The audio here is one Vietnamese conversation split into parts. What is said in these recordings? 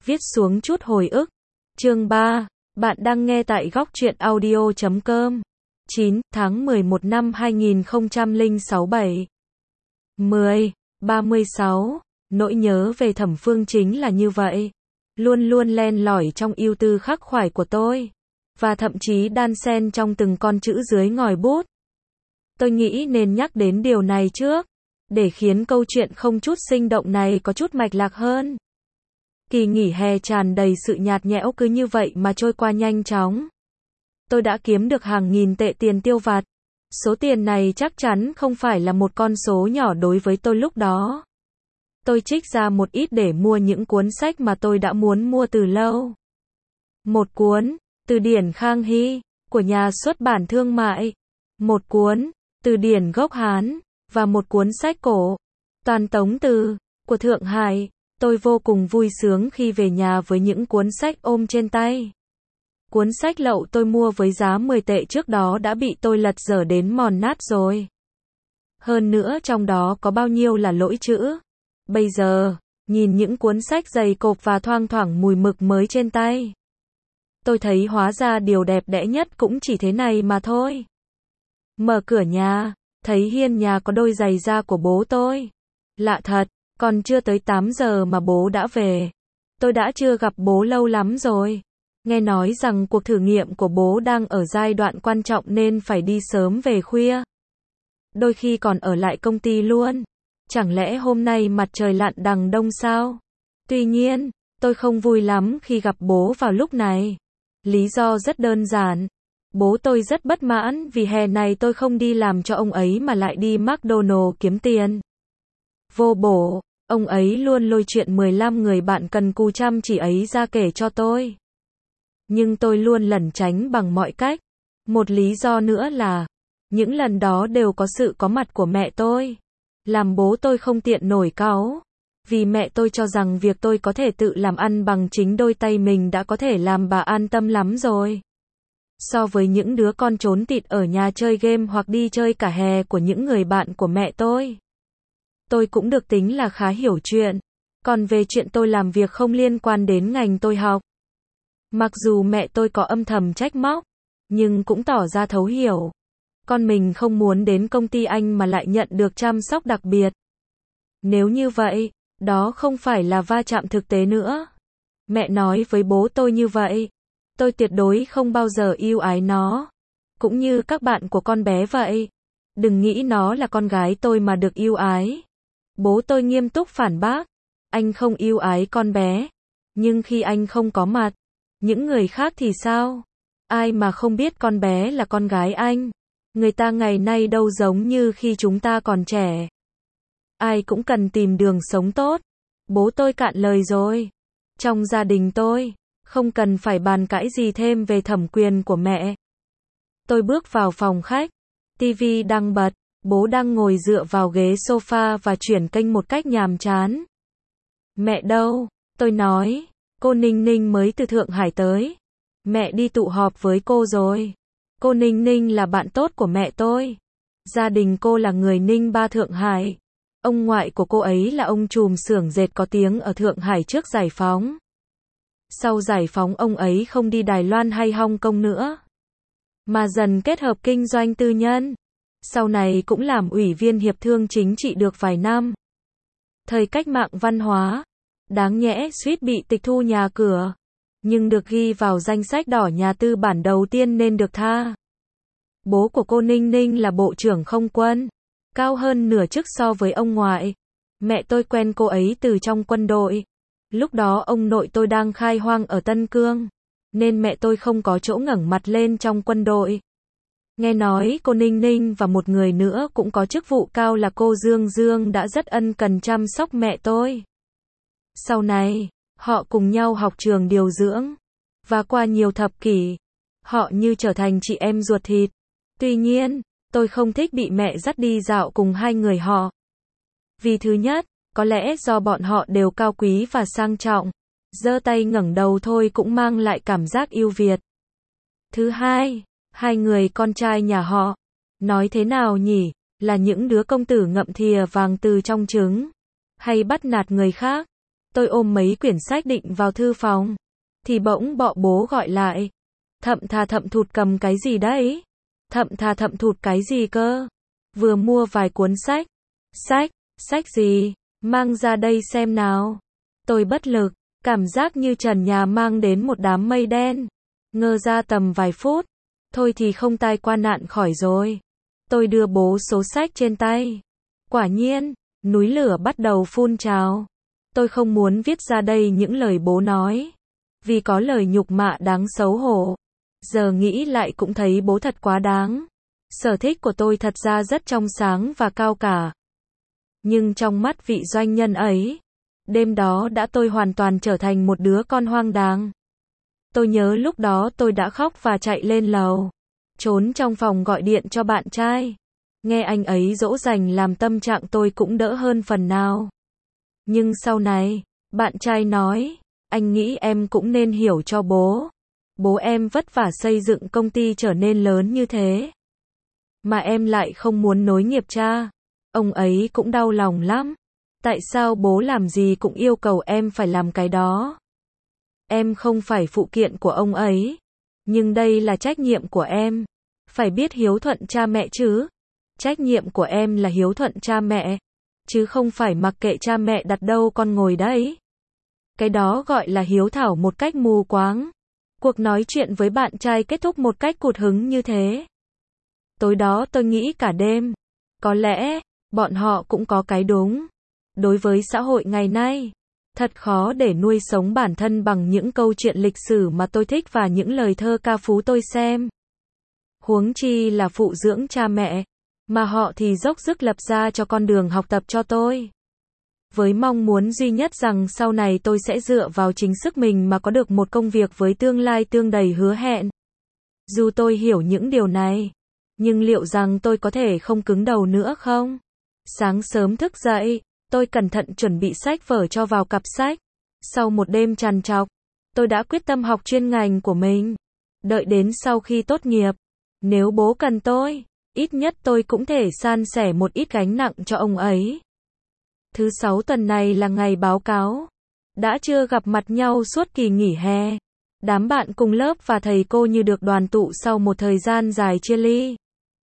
viết xuống chút hồi ức. Chương 3, bạn đang nghe tại góc truyện audio.com. 9 tháng 11 năm 2006 7. 10, 36. Nỗi nhớ về Thẩm Phương chính là như vậy. Luôn luôn len lỏi trong ưu tư khắc khoải của tôi. Và thậm chí đan xen trong từng con chữ dưới ngòi bút. Tôi nghĩ nên nhắc đến điều này trước, để khiến câu chuyện không chút sinh động này có chút mạch lạc hơn. Kỳ nghỉ hè tràn đầy sự nhạt nhẽo cứ như vậy mà trôi qua nhanh chóng. Tôi đã kiếm được hàng nghìn tệ tiền tiêu vặt. Số tiền này chắc chắn không phải là một con số nhỏ đối với tôi lúc đó. Tôi trích ra một ít để mua những cuốn sách mà tôi đã muốn mua từ lâu. Một cuốn, Từ điển Khang Hy, của nhà xuất bản Thương mại. Một cuốn, Từ điển gốc Hán, và một cuốn sách cổ, Toàn tống từ, của Thượng Hải. Tôi vô cùng vui sướng khi về nhà với những cuốn sách ôm trên tay. Cuốn sách lậu tôi mua với giá 10 tệ trước đó đã bị tôi lật dở đến mòn nát rồi. Hơn nữa trong đó có bao nhiêu là lỗi chữ. Bây giờ, nhìn những cuốn sách dày cộp và thoang thoảng mùi mực mới trên tay, tôi thấy hóa ra điều đẹp đẽ nhất cũng chỉ thế này mà thôi. Mở cửa nhà, thấy hiên nhà có đôi giày da của bố tôi. Lạ thật, còn chưa tới 8 giờ mà bố đã về. Tôi đã chưa gặp bố lâu lắm rồi. Nghe nói rằng cuộc thử nghiệm của bố đang ở giai đoạn quan trọng nên phải đi sớm về khuya. Đôi khi còn ở lại công ty luôn. Chẳng lẽ hôm nay mặt trời lặn đằng đông sao? Tuy nhiên, tôi không vui lắm khi gặp bố vào lúc này. Lý do rất đơn giản. Bố tôi rất bất mãn vì hè này tôi không đi làm cho ông ấy mà lại đi McDonald's kiếm tiền. Vô bổ, ông ấy luôn lôi chuyện 15 người bạn cần cù chăm chỉ ấy ra kể cho tôi. Nhưng tôi luôn lẩn tránh bằng mọi cách. Một lý do nữa là, những lần đó đều có sự có mặt của mẹ tôi. Làm bố tôi không tiện nổi cáu. Vì mẹ tôi cho rằng việc tôi có thể tự làm ăn bằng chính đôi tay mình đã có thể làm bà an tâm lắm rồi. So với những đứa con trốn tịt ở nhà chơi game hoặc đi chơi cả hè của những người bạn của mẹ tôi cũng được tính là khá hiểu chuyện. Còn về chuyện tôi làm việc không liên quan đến ngành tôi học, mặc dù mẹ tôi có âm thầm trách móc, nhưng cũng tỏ ra thấu hiểu. Con mình không muốn đến công ty anh mà lại nhận được chăm sóc đặc biệt. Nếu như vậy, đó không phải là va chạm thực tế nữa. Mẹ nói với bố tôi như vậy. Tôi tuyệt đối không bao giờ yêu ái nó. Cũng như các bạn của con bé vậy. Đừng nghĩ nó là con gái tôi mà được yêu ái. Bố tôi nghiêm túc phản bác. Anh không yêu ái con bé. Nhưng khi anh không có mặt, những người khác thì sao? Ai mà không biết con bé là con gái anh? Người ta ngày nay đâu giống như khi chúng ta còn trẻ. Ai cũng cần tìm đường sống tốt. Bố tôi cạn lời rồi. Trong gia đình tôi, không cần phải bàn cãi gì thêm về thẩm quyền của mẹ. Tôi bước vào phòng khách. TV đang bật. Bố đang ngồi dựa vào ghế sofa và chuyển kênh một cách nhàm chán. Mẹ đâu? Tôi nói. Cô Ninh Ninh mới từ Thượng Hải tới. Mẹ đi tụ họp với cô rồi. Cô Ninh Ninh là bạn tốt của mẹ tôi. Gia đình cô là người Ninh Ba Thượng Hải. Ông ngoại của cô ấy là ông trùm xưởng dệt có tiếng ở Thượng Hải trước giải phóng. Sau giải phóng ông ấy không đi Đài Loan hay Hong Kong nữa, mà dần kết hợp kinh doanh tư nhân. Sau này cũng làm ủy viên hiệp thương chính trị được vài năm. Thời cách mạng văn hóa, đáng nhẽ suýt bị tịch thu nhà cửa, nhưng được ghi vào danh sách đỏ nhà tư bản đầu tiên nên được tha. Bố của cô Ninh Ninh là bộ trưởng không quân, cao hơn nửa chức so với ông ngoại. Mẹ tôi quen cô ấy từ trong quân đội. Lúc đó ông nội tôi đang khai hoang ở Tân Cương, nên mẹ tôi không có chỗ ngẩng mặt lên trong quân đội. Nghe nói cô Ninh Ninh và một người nữa cũng có chức vụ cao là cô Dương Dương đã rất ân cần chăm sóc mẹ tôi. Sau này, họ cùng nhau học trường điều dưỡng, và qua nhiều thập kỷ, họ như trở thành chị em ruột thịt. Tuy nhiên, tôi không thích bị mẹ dắt đi dạo cùng hai người họ. Vì thứ nhất, có lẽ do bọn họ đều cao quý và sang trọng, giơ tay ngẩng đầu thôi cũng mang lại cảm giác yêu Việt. Thứ hai, hai người con trai nhà họ, nói thế nào nhỉ, là những đứa công tử ngậm thìa vàng từ trong trứng, hay bắt nạt người khác. Tôi ôm mấy quyển sách định vào thư phòng, thì bỗng bố gọi lại. Thậm thà thậm thụt cầm cái gì đấy? Thậm thà thậm thụt cái gì cơ? Vừa mua vài cuốn sách. Sách gì? Mang ra đây xem nào. Tôi bất lực, cảm giác như trần nhà mang đến một đám mây đen. Ngơ ra tầm vài phút. Thôi thì không tai qua nạn khỏi rồi. Tôi đưa bố số sách trên tay. Quả nhiên, núi lửa bắt đầu phun trào. Tôi không muốn viết ra đây những lời bố nói, vì có lời nhục mạ đáng xấu hổ. Giờ nghĩ lại cũng thấy bố thật quá đáng. Sở thích của tôi thật ra rất trong sáng và cao cả. Nhưng trong mắt vị doanh nhân ấy, đêm đó tôi hoàn toàn trở thành một đứa con hoang đàng. Tôi nhớ lúc đó tôi đã khóc và chạy lên lầu, trốn trong phòng gọi điện cho bạn trai. Nghe anh ấy dỗ dành làm tâm trạng tôi cũng đỡ hơn phần nào. Nhưng sau này, bạn trai nói, anh nghĩ em cũng nên hiểu cho bố. Bố em vất vả xây dựng công ty trở nên lớn như thế, mà em lại không muốn nối nghiệp cha. Ông ấy cũng đau lòng lắm. Tại sao bố làm gì cũng yêu cầu em phải làm cái đó? Em không phải phụ kiện của ông ấy. Nhưng đây là trách nhiệm của em. Phải biết hiếu thuận cha mẹ chứ. Trách nhiệm của em là hiếu thuận cha mẹ, chứ không phải mặc kệ cha mẹ đặt đâu con ngồi đấy. Cái đó gọi là hiếu thảo một cách mù quáng. Cuộc nói chuyện với bạn trai kết thúc một cách cụt hứng như thế. Tối đó tôi nghĩ cả đêm. Có lẽ, bọn họ cũng có cái đúng. Đối với xã hội ngày nay, thật khó để nuôi sống bản thân bằng những câu chuyện lịch sử mà tôi thích và những lời thơ ca phú tôi xem. Huống chi là phụ dưỡng cha mẹ, mà họ thì dốc sức lập ra cho con đường học tập cho tôi. Với mong muốn duy nhất rằng sau này tôi sẽ dựa vào chính sức mình mà có được một công việc với tương lai tương đầy hứa hẹn. Dù tôi hiểu những điều này, nhưng liệu rằng tôi có thể không cứng đầu nữa không? Sáng sớm thức dậy, tôi cẩn thận chuẩn bị sách vở cho vào cặp sách. Sau một đêm trằn trọc, tôi đã quyết tâm học chuyên ngành của mình. Đợi đến sau khi tốt nghiệp, nếu bố cần tôi, ít nhất tôi cũng thể san sẻ một ít gánh nặng cho ông ấy. Thứ 6 tuần này là ngày báo cáo. Đã chưa gặp mặt nhau suốt kỳ nghỉ hè. Đám bạn cùng lớp và thầy cô như được đoàn tụ sau một thời gian dài chia ly.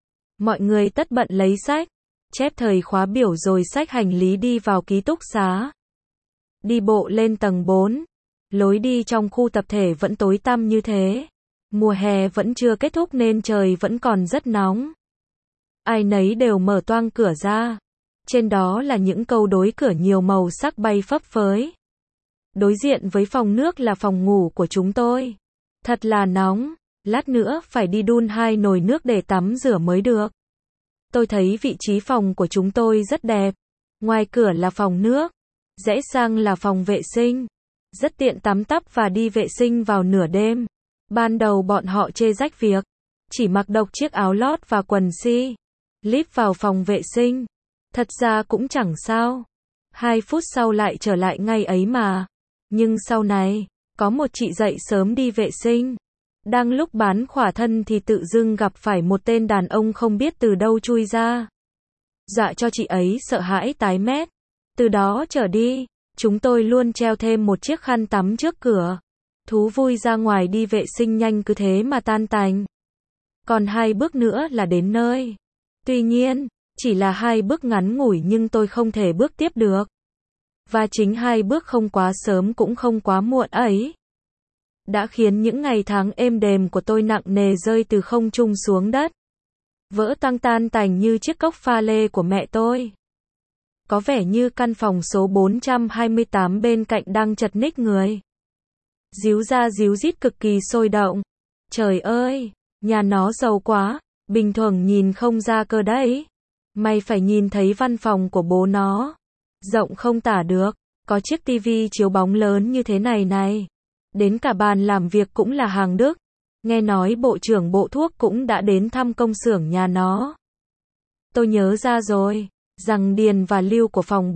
Mọi người tất bận lấy sách, chép thời khóa biểu rồi xách hành lý đi vào ký túc xá. Đi bộ lên tầng 4. Lối đi trong khu tập thể vẫn tối tăm như thế. Mùa hè vẫn chưa kết thúc nên trời vẫn còn rất nóng. Ai nấy đều mở toang cửa ra. Trên đó là những câu đối cửa nhiều màu sắc bay phấp phới. Đối diện với phòng nước là phòng ngủ của chúng tôi. Thật là nóng, lát nữa phải đi đun 2 nồi nước để tắm rửa mới được. Tôi thấy vị trí phòng của chúng tôi rất đẹp. Ngoài cửa là phòng nước, rẽ sang là phòng vệ sinh. Rất tiện tắm tắp và đi vệ sinh vào nửa đêm. Ban đầu bọn họ chê rách việc, chỉ mặc độc chiếc áo lót và quần si, lít vào phòng vệ sinh. Thật ra cũng chẳng sao. 2 phút sau lại trở lại ngay ấy mà. Nhưng sau này, có một chị dậy sớm đi vệ sinh. Đang lúc bán khỏa thân thì tự dưng gặp phải một tên đàn ông không biết từ đâu chui ra. Dọa cho chị ấy sợ hãi tái mét. Từ đó trở đi, chúng tôi luôn treo thêm một chiếc khăn tắm trước cửa. Thú vui ra ngoài đi vệ sinh nhanh cứ thế mà tan tành. Còn 2 bước nữa là đến nơi. Tuy nhiên, chỉ là 2 bước ngắn ngủi nhưng tôi không thể bước tiếp được. Và chính 2 bước không quá sớm cũng không quá muộn ấy, đã khiến những ngày tháng êm đềm của tôi nặng nề rơi từ không trung xuống đất. Vỡ tăng tan tành như chiếc cốc pha lê của mẹ tôi. Có vẻ như căn phòng số 428 bên cạnh đang chật ních người. Díu ra díu dít cực kỳ sôi động. Trời ơi, nhà nó giàu quá, bình thường nhìn không ra cơ đấy. Mày phải nhìn thấy văn phòng của bố nó. Rộng không tả được, có chiếc tivi chiếu bóng lớn như thế này này. Đến cả bàn làm việc cũng là hàng Đức. Nghe nói bộ trưởng bộ thuốc cũng đã đến thăm công xưởng nhà nó. Tôi nhớ ra rồi, rằng Điền và Lưu của phòng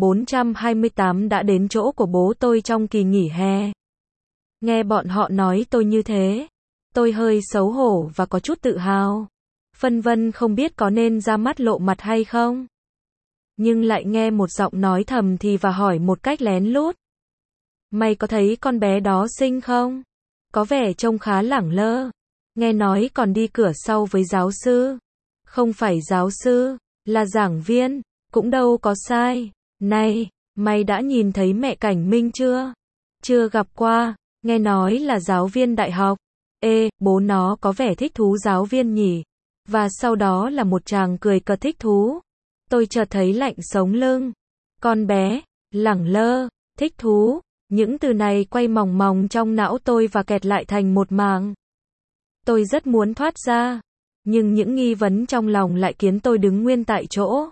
428 đã đến chỗ của bố tôi trong kỳ nghỉ hè. Nghe bọn họ nói tôi như thế, tôi hơi xấu hổ và có chút tự hào. Phân vân không biết có nên ra mắt lộ mặt hay không. Nhưng lại nghe một giọng nói thầm thì và hỏi một cách lén lút. Mày có thấy con bé đó xinh không? Có vẻ trông khá lẳng lơ. Nghe nói còn đi cửa sau với giáo sư. Không phải giáo sư, là giảng viên, cũng đâu có sai. Này, mày đã nhìn thấy mẹ Cảnh Minh chưa? Chưa gặp qua, nghe nói là giáo viên đại học. Ê, bố nó có vẻ thích thú giáo viên nhỉ? Và sau đó là một chàng cười cợt thích thú. Tôi chợt thấy lạnh sống lưng. Con bé, lẳng lơ, thích thú. Những từ này quay mòng mòng trong não tôi và kẹt lại thành một màng. Tôi rất muốn thoát ra, nhưng những nghi vấn trong lòng lại khiến tôi đứng nguyên tại chỗ.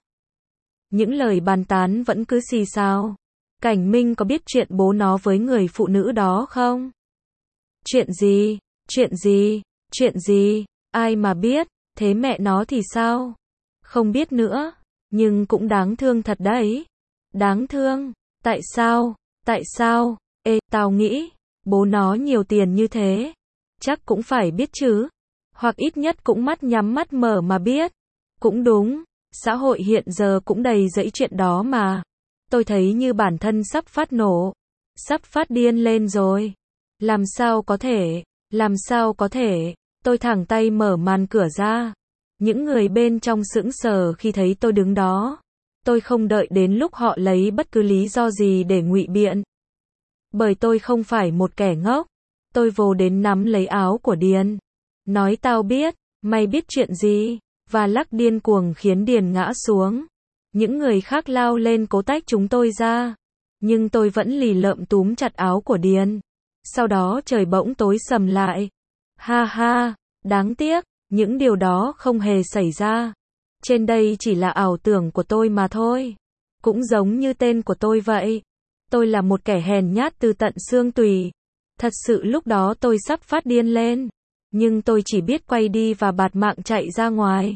Những lời bàn tán vẫn cứ xì xào. Cảnh Minh có biết chuyện bố nó với người phụ nữ đó không? Chuyện gì? Chuyện gì? Chuyện gì? Ai mà biết, thế mẹ nó thì sao? Không biết nữa, nhưng cũng đáng thương thật đấy. Đáng thương, tại sao? Tại sao? Ê, tao nghĩ, bố nó nhiều tiền như thế, chắc cũng phải biết chứ. Hoặc ít nhất cũng mắt nhắm mắt mở mà biết. Cũng đúng, xã hội hiện giờ cũng đầy dẫy chuyện đó mà. Tôi thấy như bản thân sắp phát nổ, sắp phát điên lên rồi. Làm sao có thể, làm sao có thể, tôi thẳng tay mở màn cửa ra. Những người bên trong sững sờ khi thấy tôi đứng đó. Tôi không đợi đến lúc họ lấy bất cứ lý do gì để ngụy biện. Bởi tôi không phải một kẻ ngốc. Tôi vồ đến nắm lấy áo của Điền. Nói tao biết, mày biết chuyện gì, và lắc điên cuồng khiến Điền ngã xuống. Những người khác lao lên cố tách chúng tôi ra. Nhưng tôi vẫn lì lợm túm chặt áo của Điền. Sau đó trời bỗng tối sầm lại. Ha ha, đáng tiếc, những điều đó không hề xảy ra. Trên đây chỉ là ảo tưởng của tôi mà thôi. Cũng giống như tên của tôi vậy. Tôi là một kẻ hèn nhát từ tận xương tủy. Thật sự lúc đó tôi sắp phát điên lên. Nhưng tôi chỉ biết quay đi và bạt mạng chạy ra ngoài.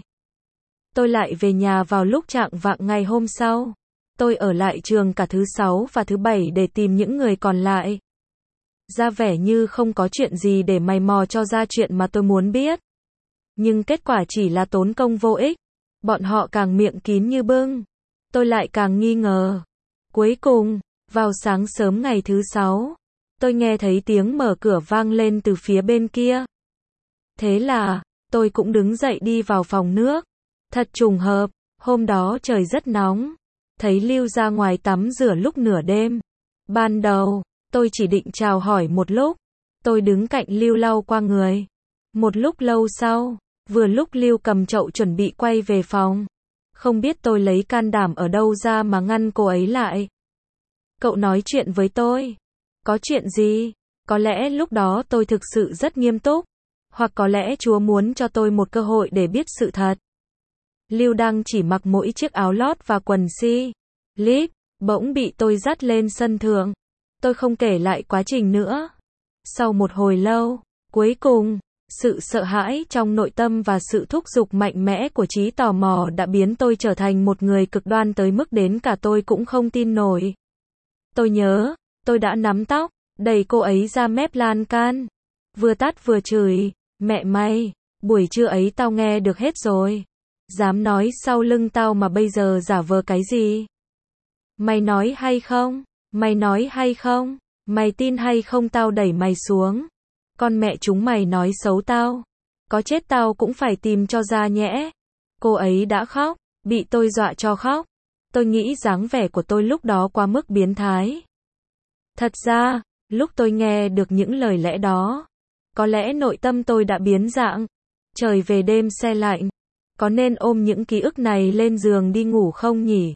Tôi lại về nhà vào lúc chạng vạng ngày hôm sau. Tôi ở lại trường cả thứ 6 và thứ 7 để tìm những người còn lại. Ra vẻ như không có chuyện gì để mày mò cho ra chuyện mà tôi muốn biết. Nhưng kết quả chỉ là tốn công vô ích. Bọn họ càng miệng kín như bưng. Tôi lại càng nghi ngờ. Cuối cùng, vào sáng sớm ngày thứ 6, tôi nghe thấy tiếng mở cửa vang lên từ phía bên kia. Thế là, tôi cũng đứng dậy đi vào phòng nước. Thật trùng hợp, hôm đó trời rất nóng. Thấy Lưu ra ngoài tắm rửa lúc nửa đêm. Ban đầu, tôi chỉ định chào hỏi một lúc. Tôi đứng cạnh Lưu lau qua người. Một lúc lâu sau, vừa lúc Lưu cầm chậu chuẩn bị quay về phòng. Không biết tôi lấy can đảm ở đâu ra mà ngăn cô ấy lại. Cậu nói chuyện với tôi. Có chuyện gì? Có lẽ lúc đó tôi thực sự rất nghiêm túc. Hoặc có lẽ Chúa muốn cho tôi một cơ hội để biết sự thật. Lưu đang chỉ mặc mỗi chiếc áo lót và quần slip, bỗng bị tôi dắt lên sân thượng. Tôi không kể lại quá trình nữa. Sau một hồi lâu, cuối cùng, sự sợ hãi trong nội tâm và sự thúc giục mạnh mẽ của trí tò mò đã biến tôi trở thành một người cực đoan tới mức đến cả tôi cũng không tin nổi. Tôi nhớ, tôi đã nắm tóc, đẩy cô ấy ra mép lan can. Vừa tát vừa chửi, mẹ mày, buổi trưa ấy tao nghe được hết rồi. Dám nói sau lưng tao mà bây giờ giả vờ cái gì? Mày nói hay không? Mày nói hay không? Mày tin hay không tao đẩy mày xuống? Con mẹ chúng mày nói xấu tao. Có chết tao cũng phải tìm cho ra nhẽ. Cô ấy đã khóc, bị tôi dọa cho khóc. Tôi nghĩ dáng vẻ của tôi lúc đó quá mức biến thái. Thật ra, lúc tôi nghe được những lời lẽ đó, có lẽ nội tâm tôi đã biến dạng. Trời về đêm se lạnh. Có nên ôm những ký ức này lên giường đi ngủ không nhỉ?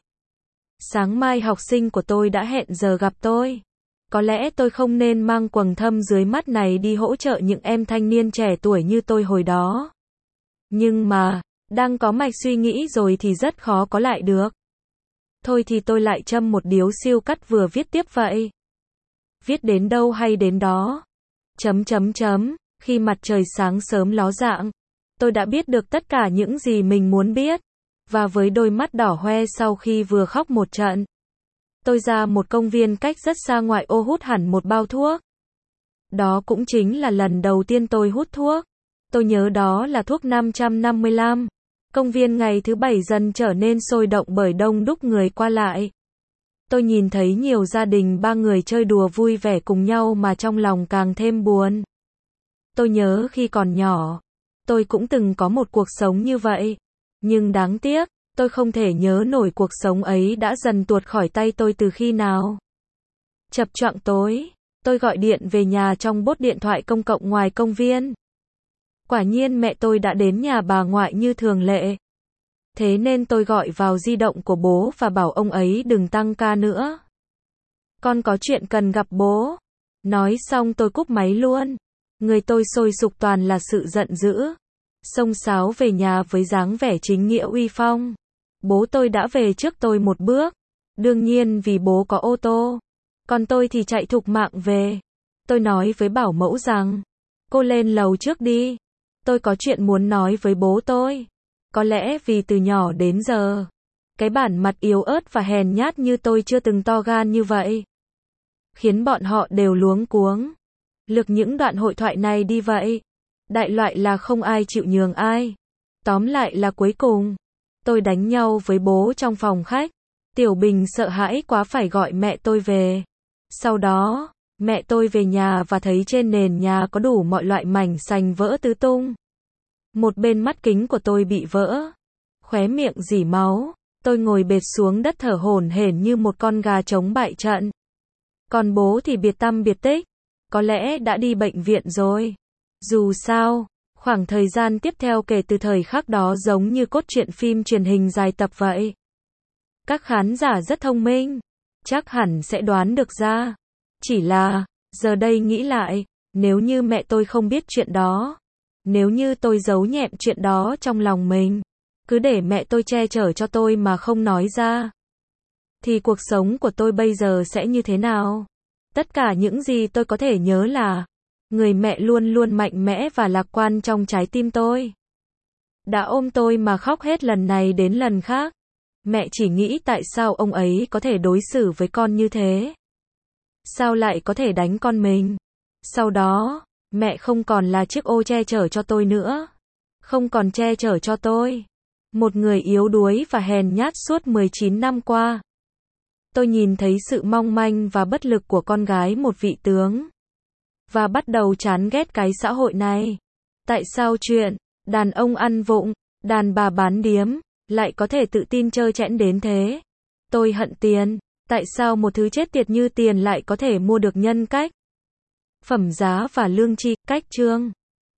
Sáng mai học sinh của tôi đã hẹn giờ gặp tôi. Có lẽ tôi không nên mang quầng thâm dưới mắt này đi hỗ trợ những em thanh niên trẻ tuổi như tôi hồi đó. Nhưng mà, đang có mạch suy nghĩ rồi thì rất khó có lại được. Thôi thì tôi lại châm một điếu siêu cắt vừa viết tiếp vậy. Viết đến đâu hay đến đó. Khi mặt trời sáng sớm ló dạng, tôi đã biết được tất cả những gì mình muốn biết. Và với đôi mắt đỏ hoe sau khi vừa khóc một trận, tôi ra một công viên cách rất xa ngoại ô hút hẳn một bao thuốc. Đó cũng chính là lần đầu tiên tôi hút thuốc. Tôi nhớ đó là thuốc 555. Công viên ngày thứ 7 dần trở nên sôi động bởi đông đúc người qua lại. Tôi nhìn thấy nhiều gia đình ba người chơi đùa vui vẻ cùng nhau mà trong lòng càng thêm buồn. Tôi nhớ khi còn nhỏ, tôi cũng từng có một cuộc sống như vậy. Nhưng đáng tiếc, tôi không thể nhớ nổi cuộc sống ấy đã dần tuột khỏi tay tôi từ khi nào. Chập choạng tối, tôi gọi điện về nhà trong bốt điện thoại công cộng ngoài công viên. Quả nhiên mẹ tôi đã đến nhà bà ngoại như thường lệ. Thế nên tôi gọi vào di động của bố và bảo ông ấy đừng tăng ca nữa. Con có chuyện cần gặp bố. Nói xong tôi cúp máy luôn. Người tôi sôi sục toàn là sự giận dữ. Xông xáo về nhà với dáng vẻ chính nghĩa uy phong. Bố tôi đã về trước tôi một bước. Đương nhiên vì bố có ô tô. Còn tôi thì chạy thục mạng về. Tôi nói với bảo mẫu rằng, cô lên lầu trước đi. Tôi có chuyện muốn nói với bố tôi. Có lẽ vì từ nhỏ đến giờ, cái bản mặt yếu ớt và hèn nhát như tôi chưa từng to gan như vậy. Khiến bọn họ đều luống cuống. Lược những đoạn hội thoại này đi vậy. Đại loại là không ai chịu nhường ai. Tóm lại là cuối cùng, tôi đánh nhau với bố trong phòng khách. Tiểu Bình sợ hãi quá phải gọi mẹ tôi về. Sau đó, mẹ tôi về nhà và thấy trên nền nhà có đủ mọi loại mảnh sành vỡ tứ tung. Một bên mắt kính của tôi bị vỡ. Khóe miệng rỉ máu. Tôi ngồi bệt xuống đất thở hổn hển như một con gà trống bại trận. Còn bố thì biệt tăm biệt tích. Có lẽ đã đi bệnh viện rồi. Dù sao, khoảng thời gian tiếp theo kể từ thời khắc đó giống như cốt truyện phim truyền hình dài tập vậy. Các khán giả rất thông minh. Chắc hẳn sẽ đoán được ra. Chỉ là, giờ đây nghĩ lại, nếu như mẹ tôi không biết chuyện đó. Nếu như tôi giấu nhẹm chuyện đó trong lòng mình. Cứ để mẹ tôi che chở cho tôi mà không nói ra. Thì cuộc sống của tôi bây giờ sẽ như thế nào? Tất cả những gì tôi có thể nhớ là người mẹ luôn luôn mạnh mẽ và lạc quan trong trái tim tôi. Đã ôm tôi mà khóc hết lần này đến lần khác. Mẹ chỉ nghĩ tại sao ông ấy có thể đối xử với con như thế? Sao lại có thể đánh con mình? Sau đó, mẹ không còn là chiếc ô che chở cho tôi nữa. Không còn che chở cho tôi. Một người yếu đuối và hèn nhát suốt 19 năm qua. Tôi nhìn thấy sự mong manh và bất lực của con gái một vị tướng. Và bắt đầu chán ghét cái xã hội này. Tại sao chuyện đàn ông ăn vụng, đàn bà bán điếm lại có thể tự tin trơ trẽn đến thế? Tôi hận tiền. Tại sao một thứ chết tiệt như tiền lại có thể mua được nhân cách, phẩm giá và lương tri? Cách chương